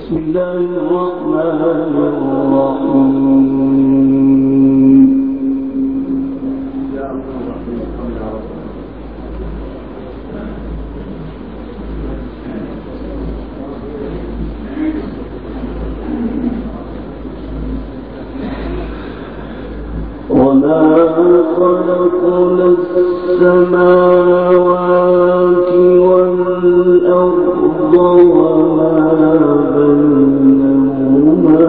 بسم الله الرحمن الرحيم. وما خلقنا السماوات والأرض وما بينهما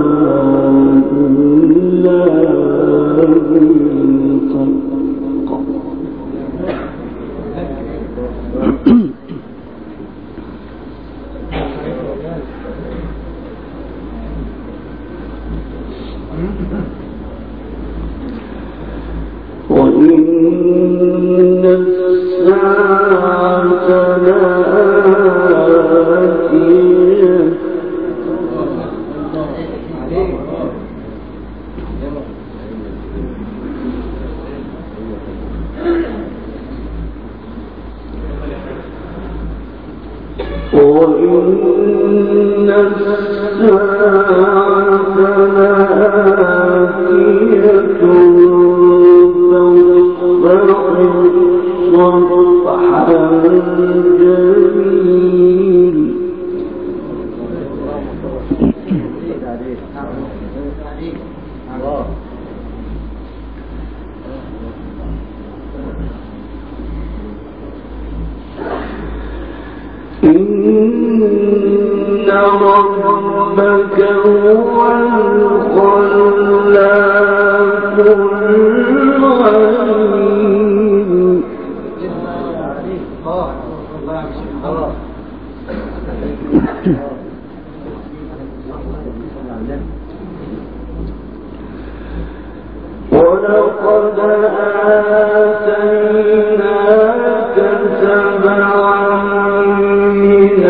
إلا بالحق. وإن الساعة لآتية إن ربك هو الخلاق العليم. ولقد آتيناك سبعا من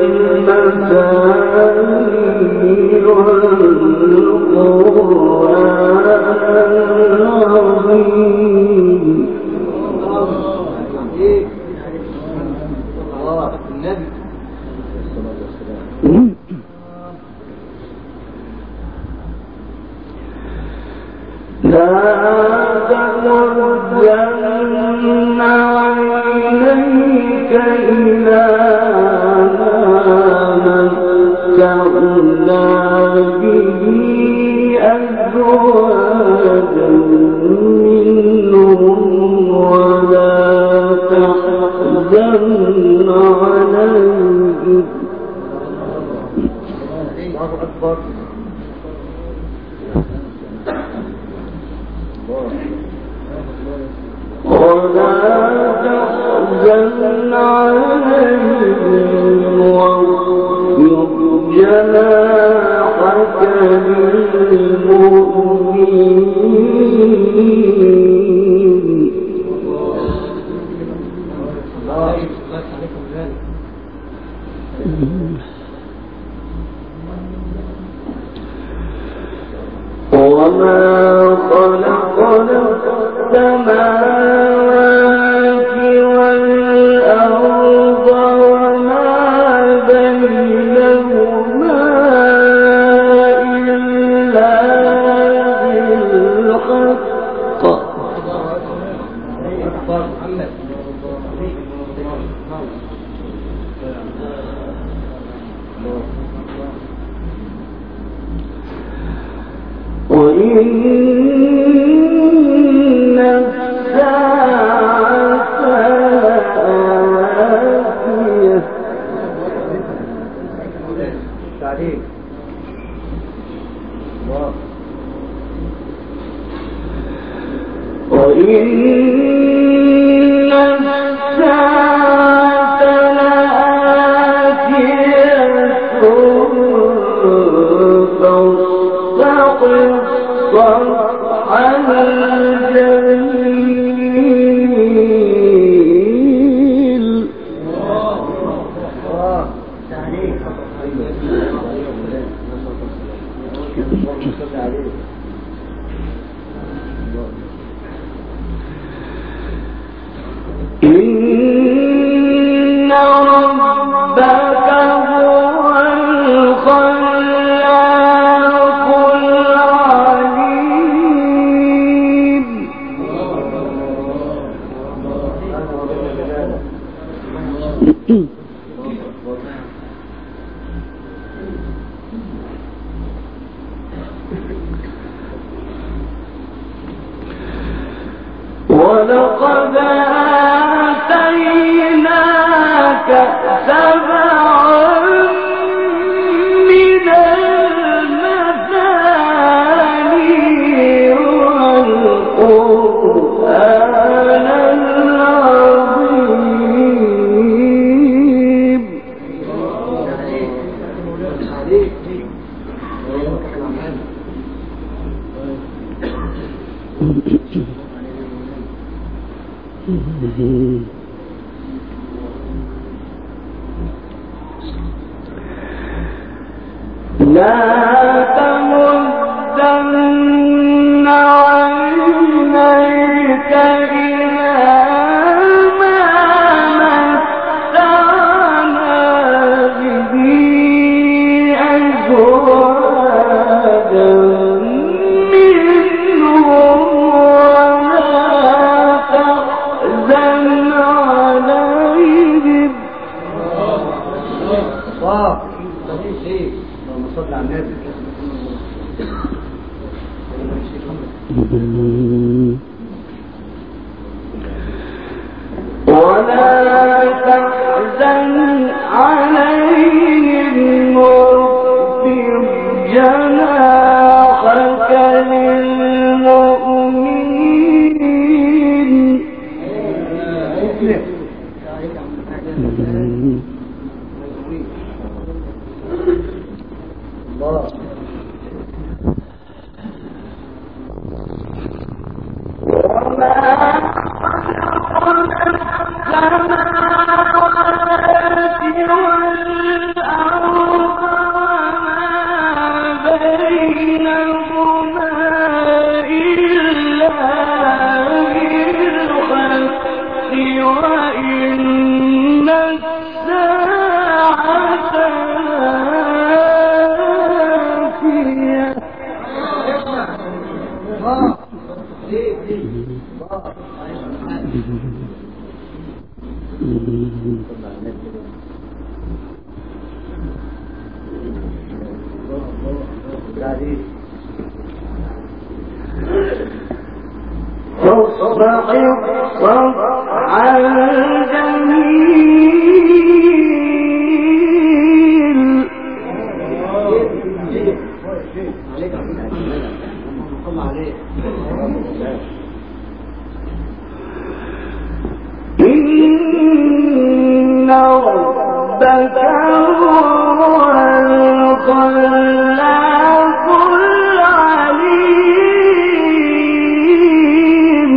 المثاني والقرآن العظيم. لا تمدن عينيك إلى ما متعنا به أزواجا منهم ولا تحزن عليهم. الله أكبر. ولا تحزن عليهم واخفض جناحك للمؤمنين. وما خلقنا السماوات والأرض وما بينهما إلا بالحق. وإن الساعة آتية. وإن الساعة لآتية فاصفح صفحا جميل. إن ربك هو الخلاق ولقد آتيناك سبعا من المثاني والقرآن العظيم. لا تمدن عينيك إلى ما متعنا به أزواجا منهم ولا تحزن عليهم. اللهم صل على النبي. ولا تحزن عليهم واخفض جناحك للمؤمنين. إن ربك هو الخلاق العليم.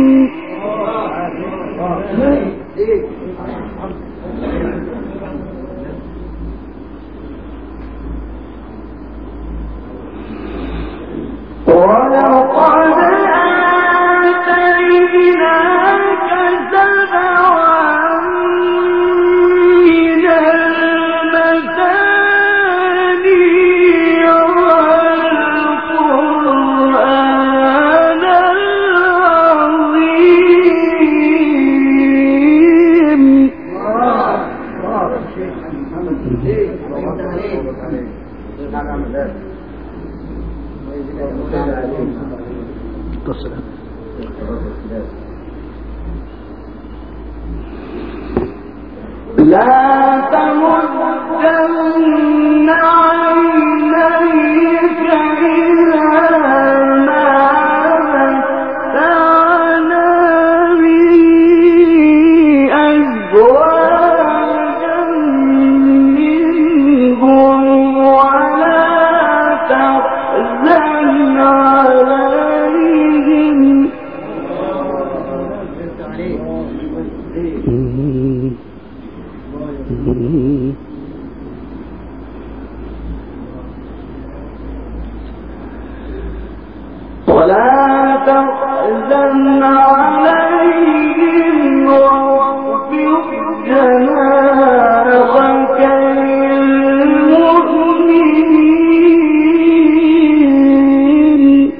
ولقد آتيناك سبعا من المثاني والقرآن العظيم. لا تمدن عينيك إلى ما متعنا به أزواجا منهم ولا تحزن عليهم. ولا تحزن عليهم واخفض جناحك للمؤمنين.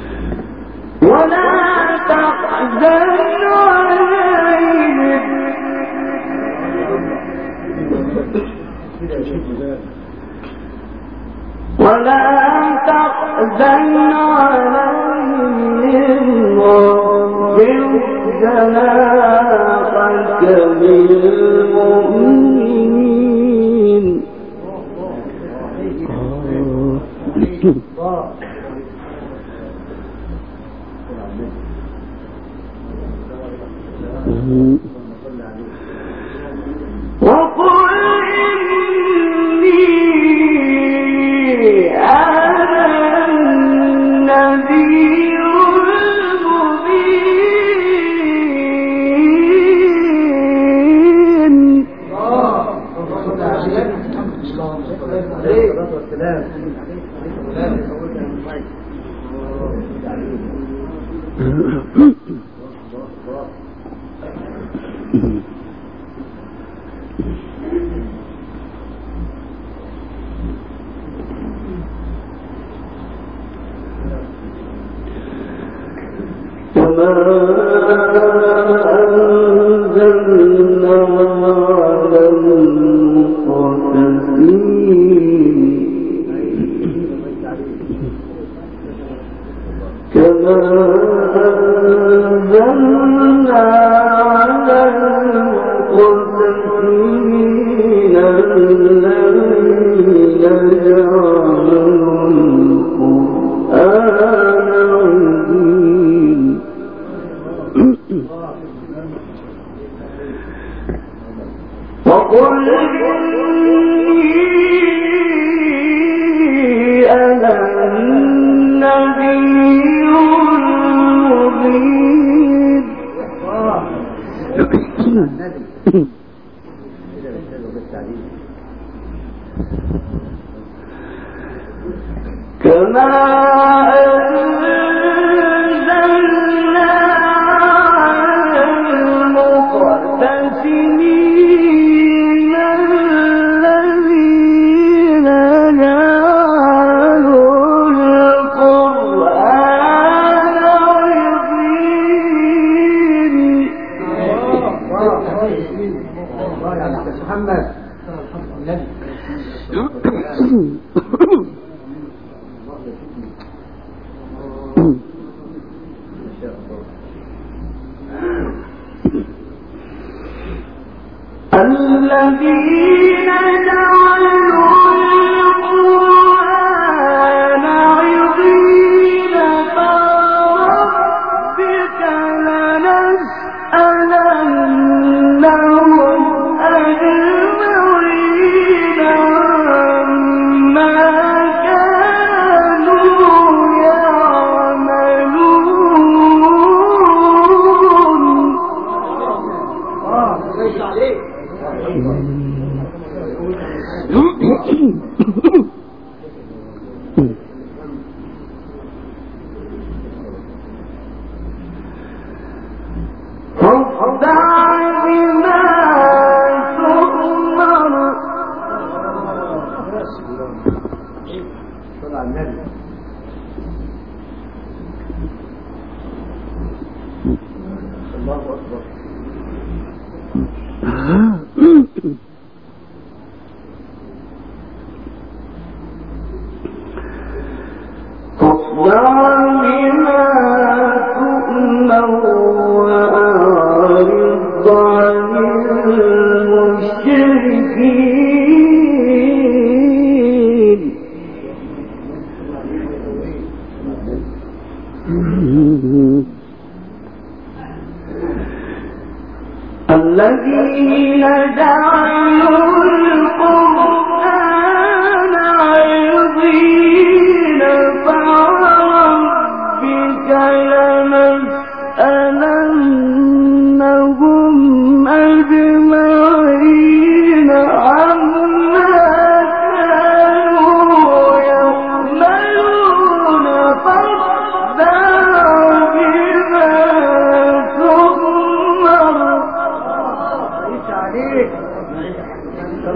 ولا تحزن عليهم ولا تحزن عليهم واخفض جناحك للمؤمنين. وقل إني أنا النذير المبين. كما أنزلنا على المقتسمين كما أنزلنا على المقتسمين الذين جعلوا القرآن عظيم. وقل إني أنا النذير المبين. كما أنزلنا على المقتسمين الذين جعلوا القرآن عظيم. الذين جعلوا القرآن عظيم فربك لنسألنهم أجمعين عما كانوا الذين جعلوا القرآن عظيم فربك لنسألنهم أجمعين عما كانوا يعملون فاصدع بما تؤمر.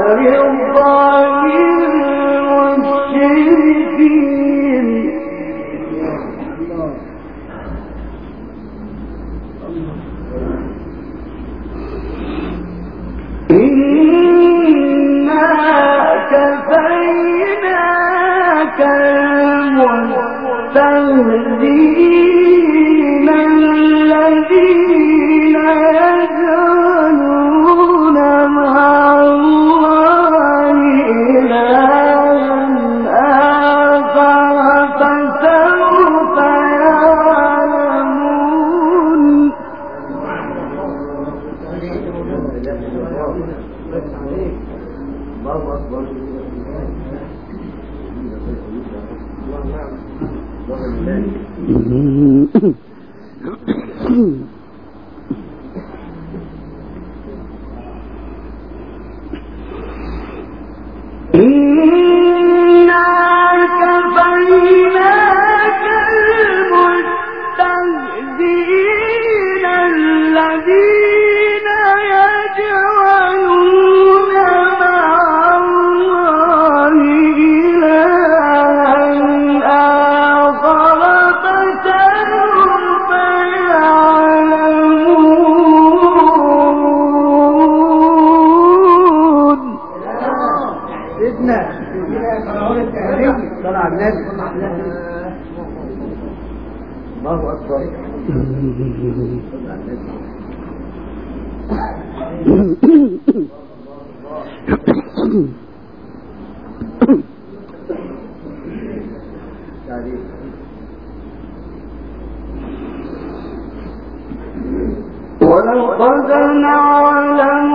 ولقد نعلم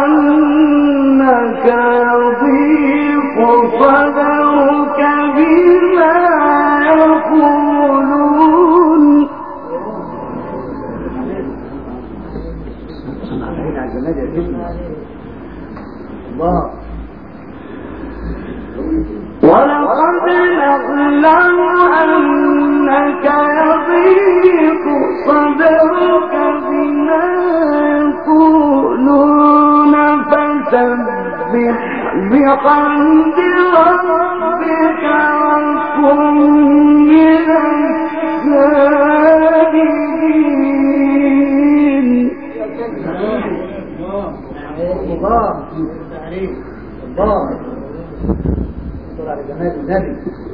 أنك يضيق صدرك بما يقولون. ولقد نعلم أنك يضيق صدرك بما يقولون فسبح بحمد ربك وكن من الساجدين. الله على جمال النبي.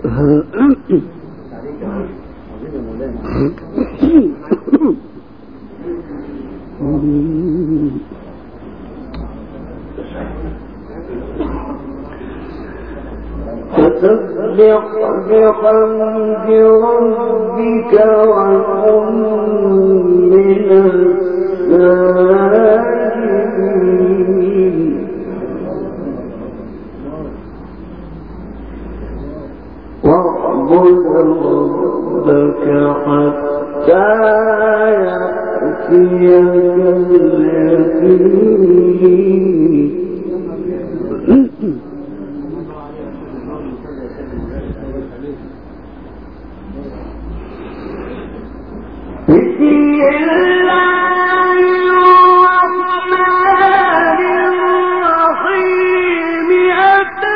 فسبح بحمد ربك وكن من الساجدين. واعبد ربك حتى يأتيك اليقين. بسم الله الرحمن الرحيم. أتى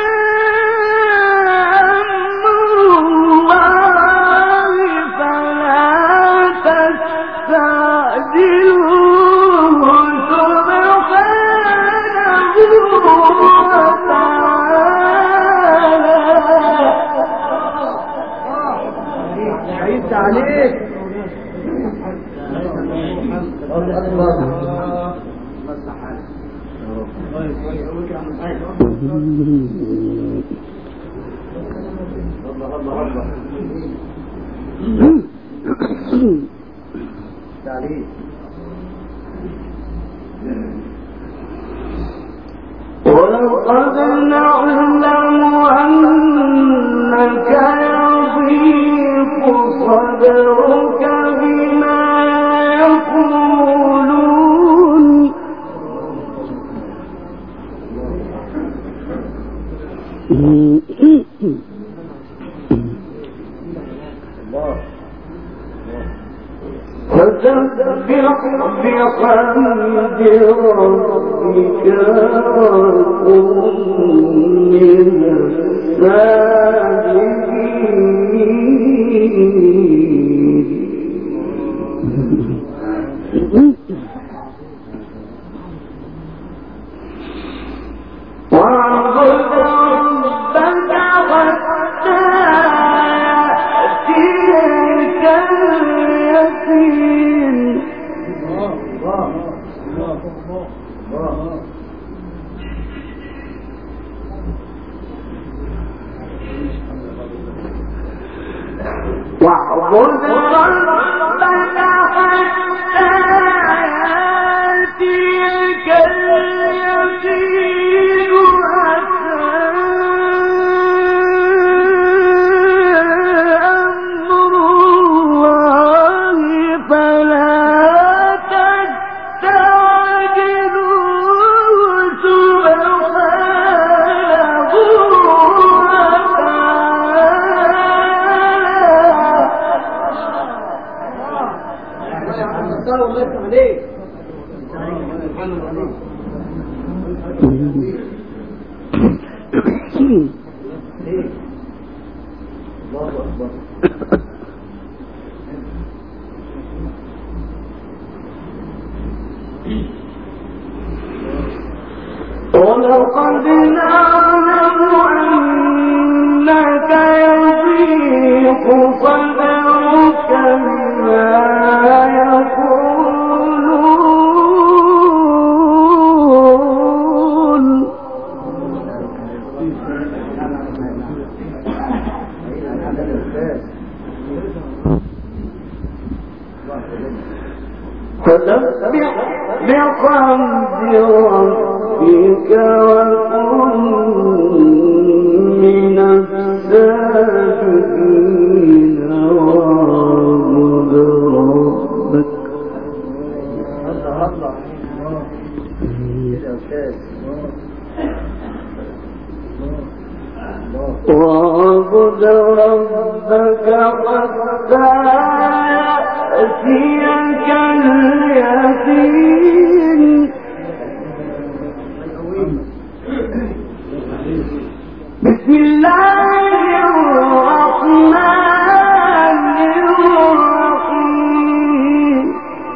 أمر الله فلا تستعجلوه سبحانه وتعالى. عليك ولقد نعلم أنك يضيق صدرك بما يقولون. فسبح بحمد ربك ولقد نعلم أنك يضيق صدرك بما يقولون فسبح بحمد ربك وكن من الساجدين واعبد ربك واعبد ربك حتى يأتيك اليقين بسم الله الرحمن الرحيم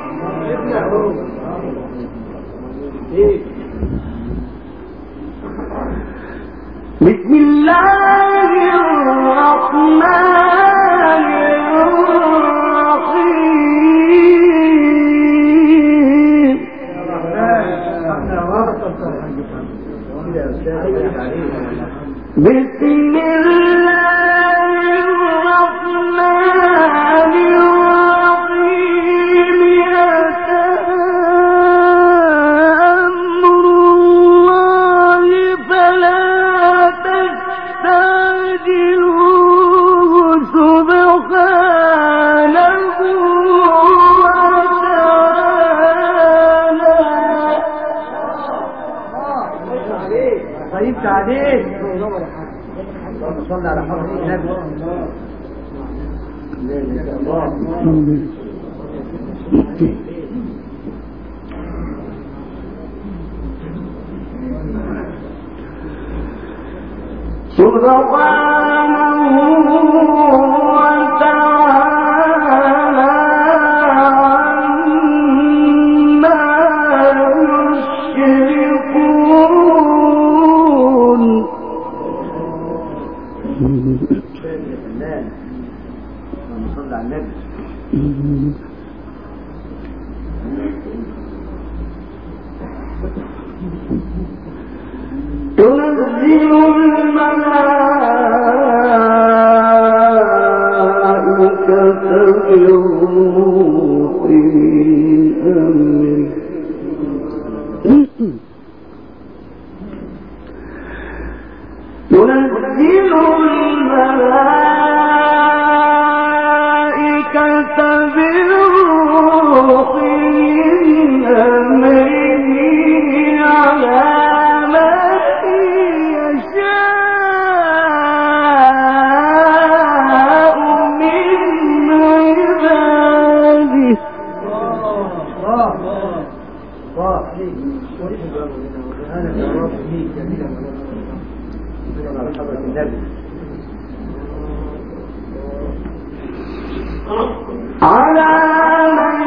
بسم الله الرحمن الرحيم بسم الله الرحمن الرحيم أتى أمر الله فلا تستعجلوه سبحانه وتعالى. طيب تعليق اللهم صل على حضرة النبي. سبحانه وتعالى عما يشركون. اللهم صل على النبي. تنزل الملائكة بالروح من أمره تنزل الملائكة بالروح من أمره على على من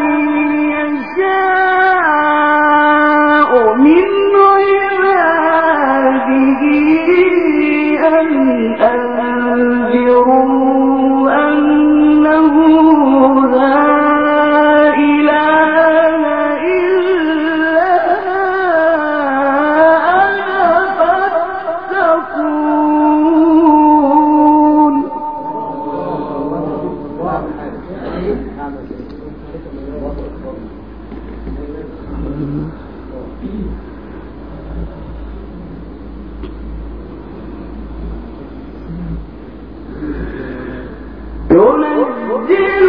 يشاء من عباده أن أنذروا أنه لا إله إلا أنا فاتقون. ينزل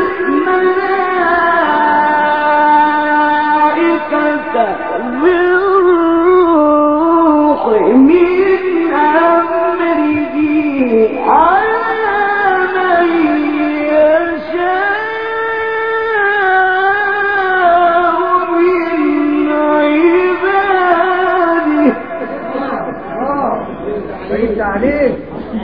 الملائكة بالروح من أمره على من يشاء من عباده. بقيت عليه.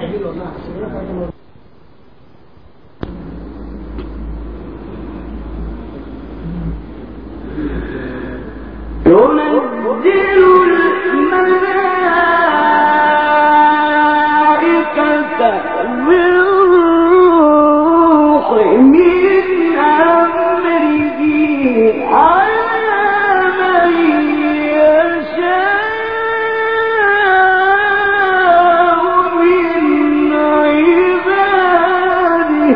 ينزل الملائكة بالروح من أمره على من يشاء من عباده.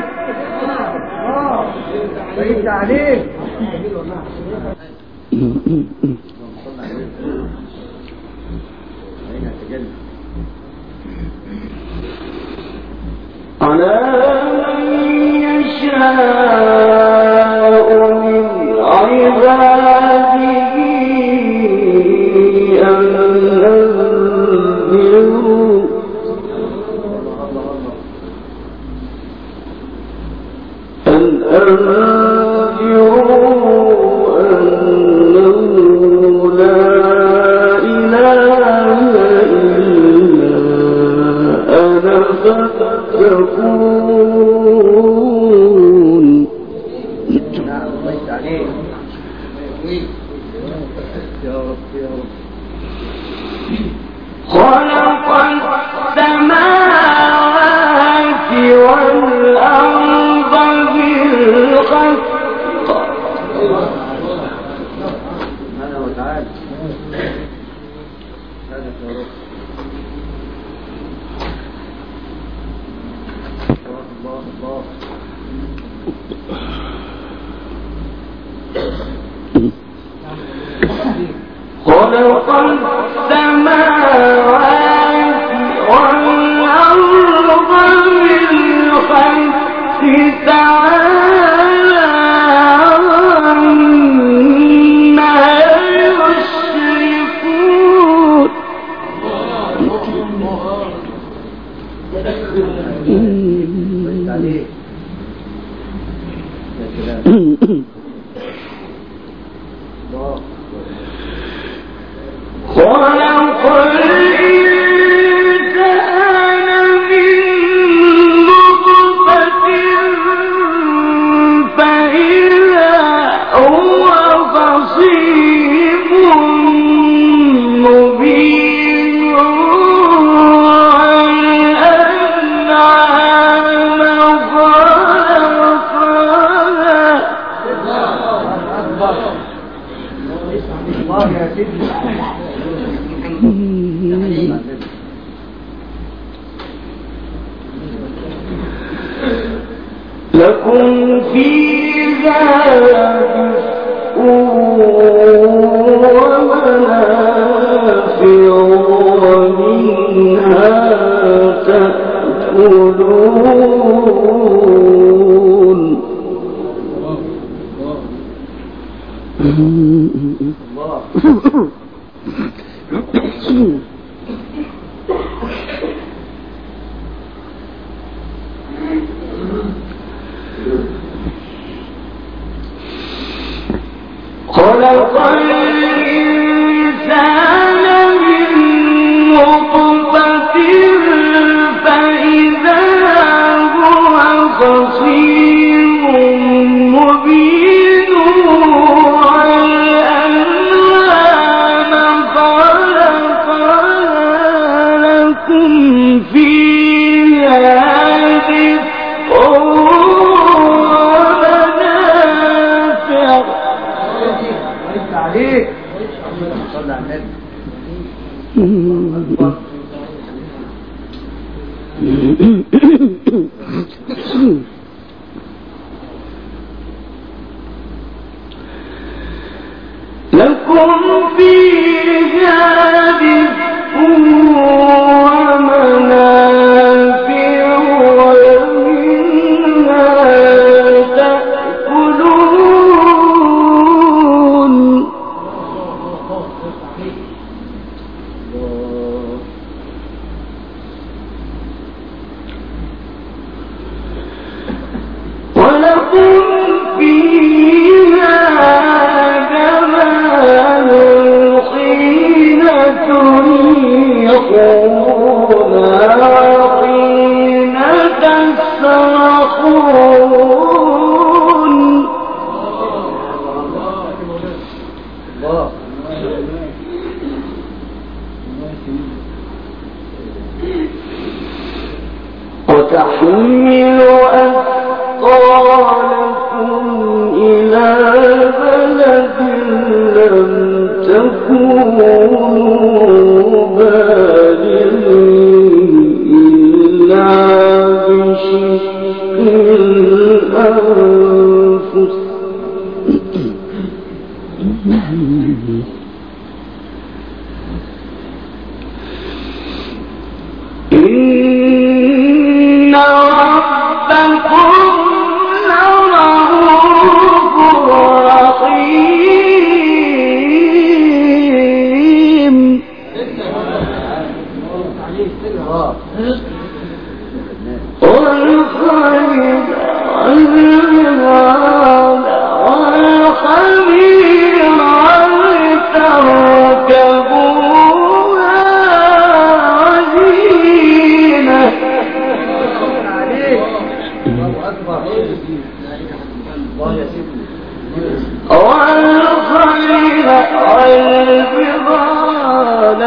بقيت عليه. على من يشاء من عباده أن أنذروا أنه لا إله إلا أنا فاتقون. خلق السماوات والأرض بالحق خلق السماوات والأرض بالحق تعالى عما يشركون. خلق الإنسان من نطفة فإذا هو خصيم مبين والأنعام لكم فيها دفء ومنافع ومنها تأكلون. خلق الإنسان من نطفة لكم فيها دفء ومنافع. عليك صلى على النبي. لكم فيها دفء ومنافع ومنها تأكلون. ولكم فيها جمال حين تريحون وحين تسرحون. وتحمل أثقالكم إلى بلد لم تكونوا بالغيه إلا بشق الأنفس. إن ربكم لرؤوف رحيم. والخيل والبغال والحمير لتركبوها وزينة. والخيل والبغال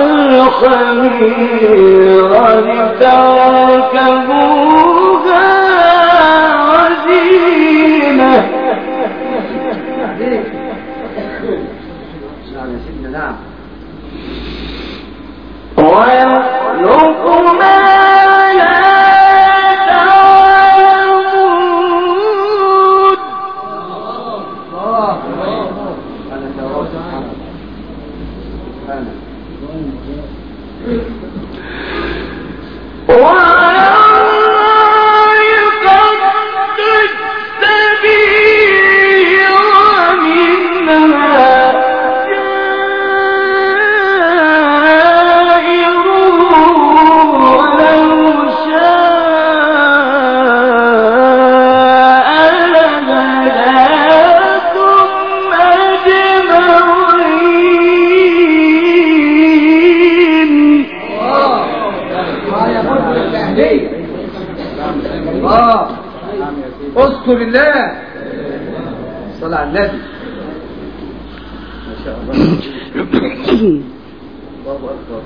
والحمير لتركبوها وزينة. ويخلق ما لا تعلمون. وعلى الله قد السبيل ومنها جائر ولو شاء لهداكم أجمعين. اذكر الله. صلى على النبي. ما شاء الله. الله أكبر.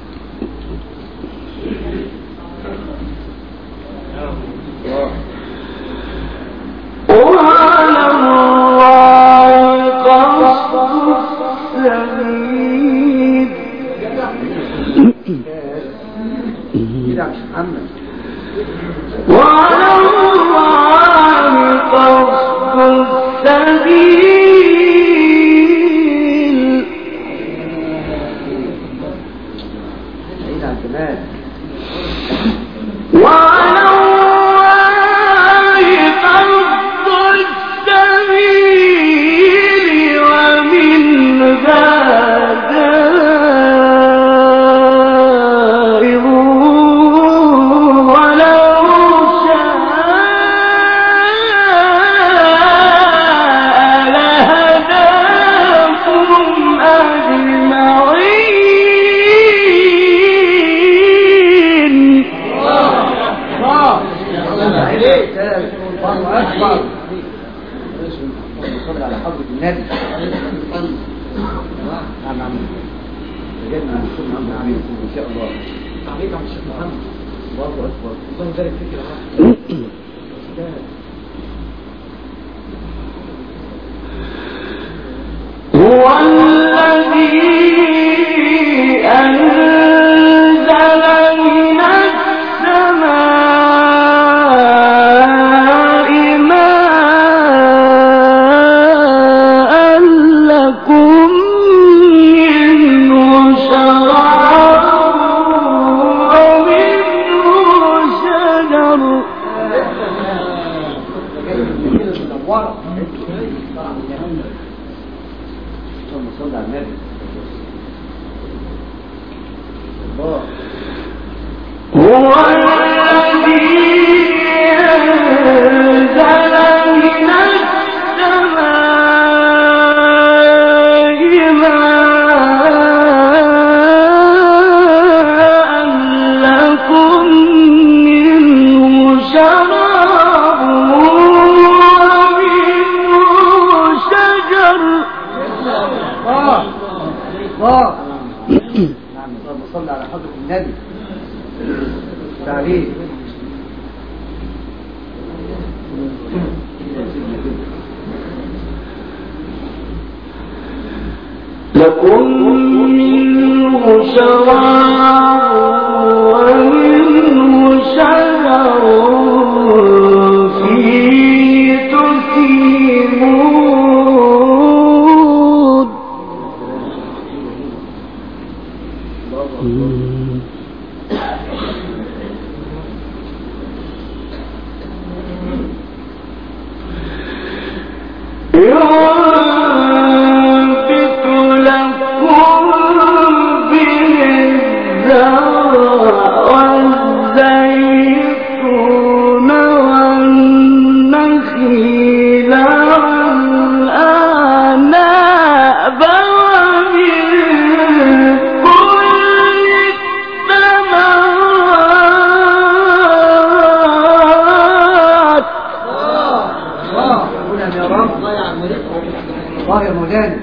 وعلى الله قصد السبيل. كده مش محمد. وعلى الله قصد السبيل. عيد على الجمال. وعلى الله قصد السبيل ومنها جائر ولو شاء لهداكم أجمعين. الله أكبر. صلى على حضرة النبي. نعم نعم. بجد من الشيخ محمد عمير إن شاء الله. عليك عم الشيخ محمد. الله أكبر. الله يبارك فيك يا رب. هو الذي أنزل من السماء ماء لكم منه شراب ومنه شجر. صلى على النبي. هو الذي أنزل من السماء ماء لكم منه شراب ومنه شجر. الله. نعم اللهم صل على حضرة النبي. تعليم. لكم منه شراب ومنه شجر فيه تسيمون. ينبت لكم به الزرع والزيتون والنخيل والأعناب ومن كل الثمرات. يا رب. الله يا مولانا.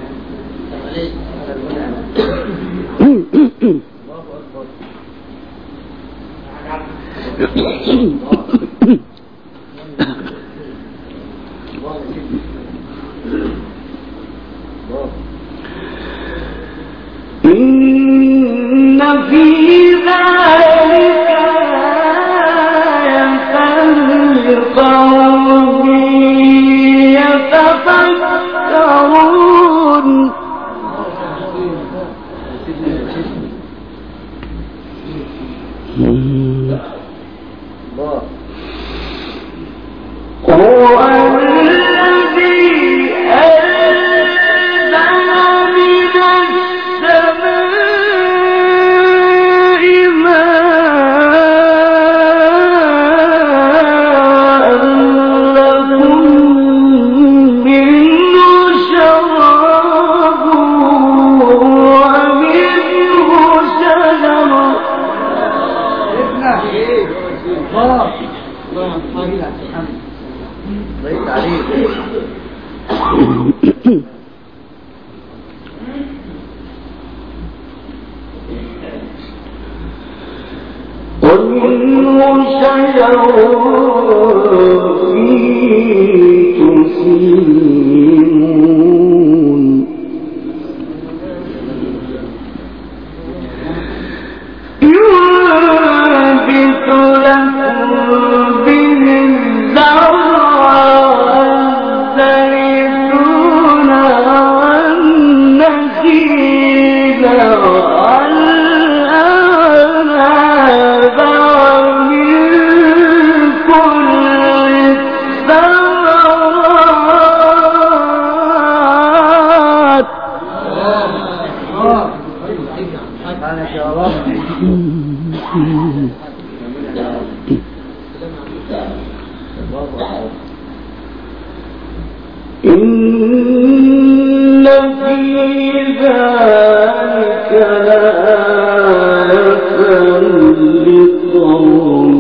إن في ذلك آية لقوم يتفكرون. هو الذي أنزل من السماء ماء لكم منه شراب ومنه شجر. الله. ضيق عليك. ومنه شجر فيه تسيمون. ينبت لكم به الزرع والزيتون والنخيل والأعناب ومن كل الثمرات. سبحانك يا رب. إن في ذلك لآية لقوم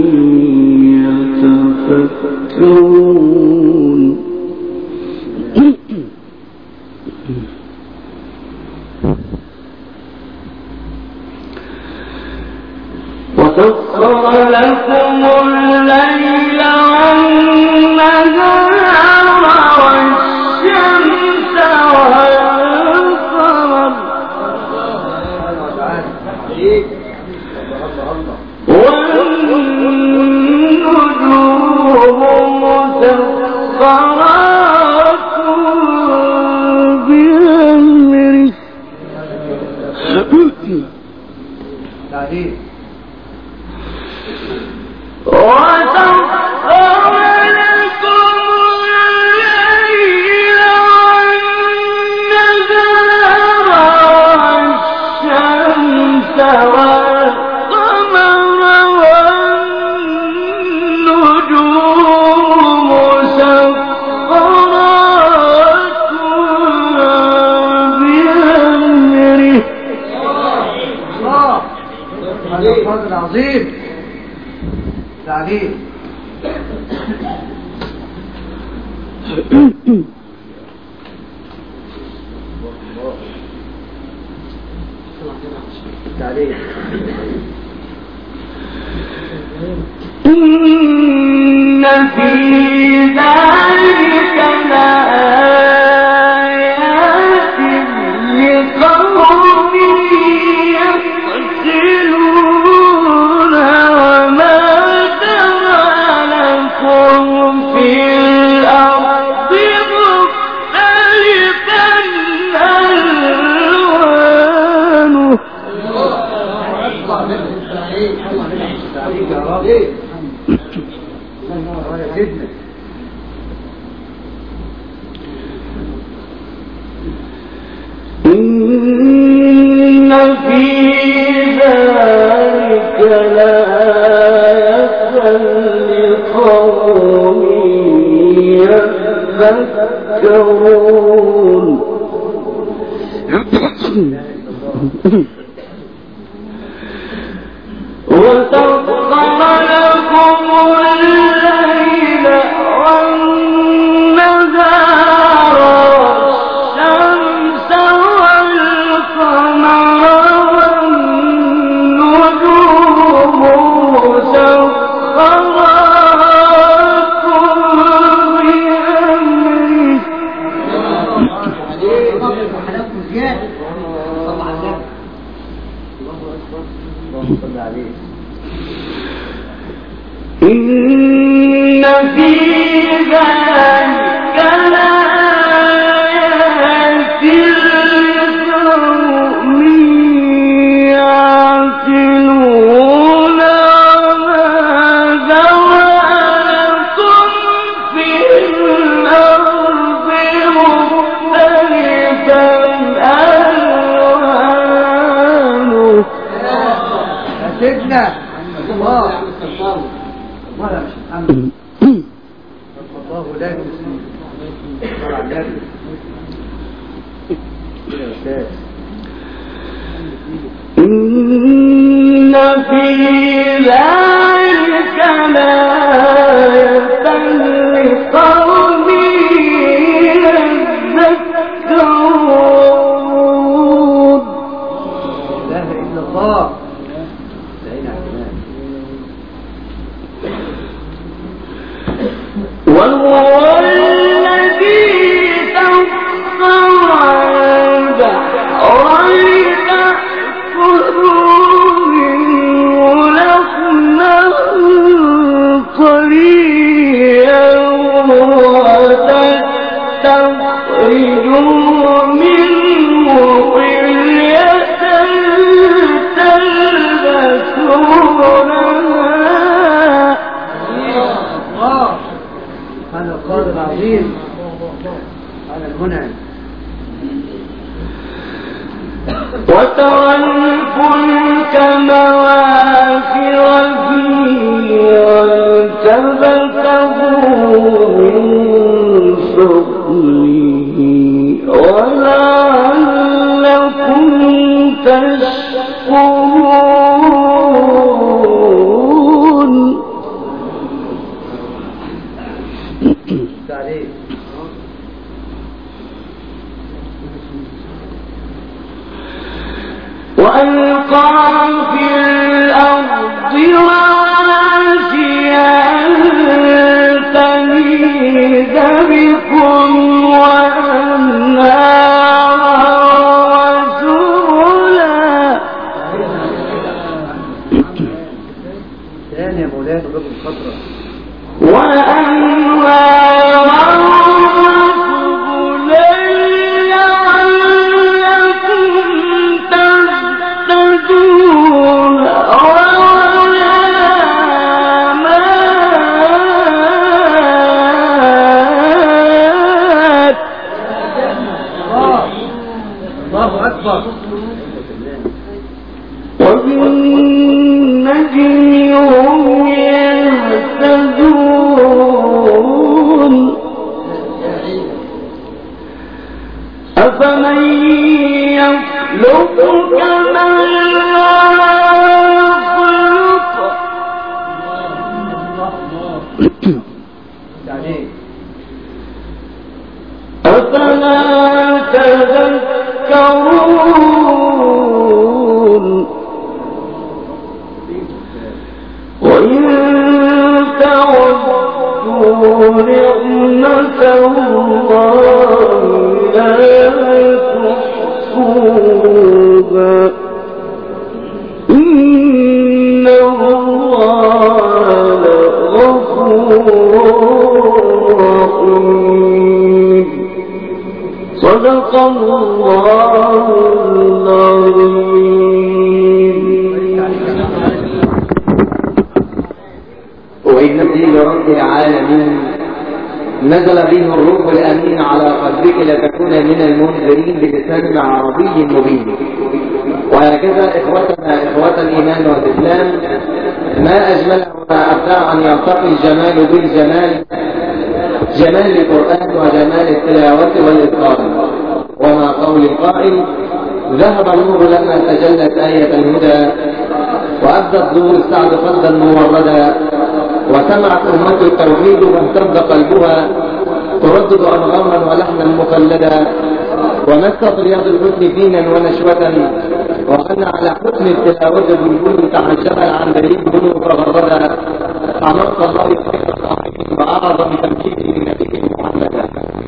يتفكرون. وسخر لكم الليل والنهار والشمس والقمر والنجوم مسخرات بأمره وسخر لكم الليل والنهار والشمس والقمر والنجوم مسخرات بأمره. هذا الفضل عظيم تعليم. إن في ذلك لآيات لقوم يعقلون وما ترى لكم في الأرض مختلفا ألوانه. إن في ذلك لآية لقوم يذكرون. وسخر لكم الليل والنهار والشمس والقمر والنجوم مسخرات بأمره. إن في ذلك لآيات لقوم يعقلون وما ذرأ لكم في الأرض مختلفا ألوانه. سيدنا الله ولا مش محمد الله لا يسلم طبعا النبي يا استاذ. إن في ذلك لآية لقوم يذكرون. لا إله إلا الله. وهو الذي سخر البحر لتأكلوا منه لحما طريا وتستخرجوا منه حلية تلبسونها. هذا القادر يا مولانا باب الخطرة. الله أكبر. وبالنجم هم يهتدون أفمن يخلق كمن لا يخلق أفلا تذكرون وإن تعدوا نعمة الله لا تحصوها إن الله لغفور رحيم. صدق الله العظيم. وإن دين رب العالمين نزل به الروح الأمين على قلبك لتكون من المنذرين بلسان عربي مبين. وهكذا إخوتنا إخوة الإيمان والإسلام، ما أجمل وما أبدع أن يلتقي الجمال بالجمال، جمال القرآن وجمال التلاوة والإتقان. وما قول القائل: ذهب النور لما تجلت آية الهدى، وأبدى الظهور السعد خلدا موردا، وسمعت أمة التوحيد فاهتز قلبها، تردد أنغاما ولحنا مخلدا، ومست رياض الحسن فينا ونشوة، وأن على حسن التلاوة بالبن تحجبا عن دليل بنو فغردا. أمرت الله خير الصالحين وأعظم تمجيد لنبيه محمدا.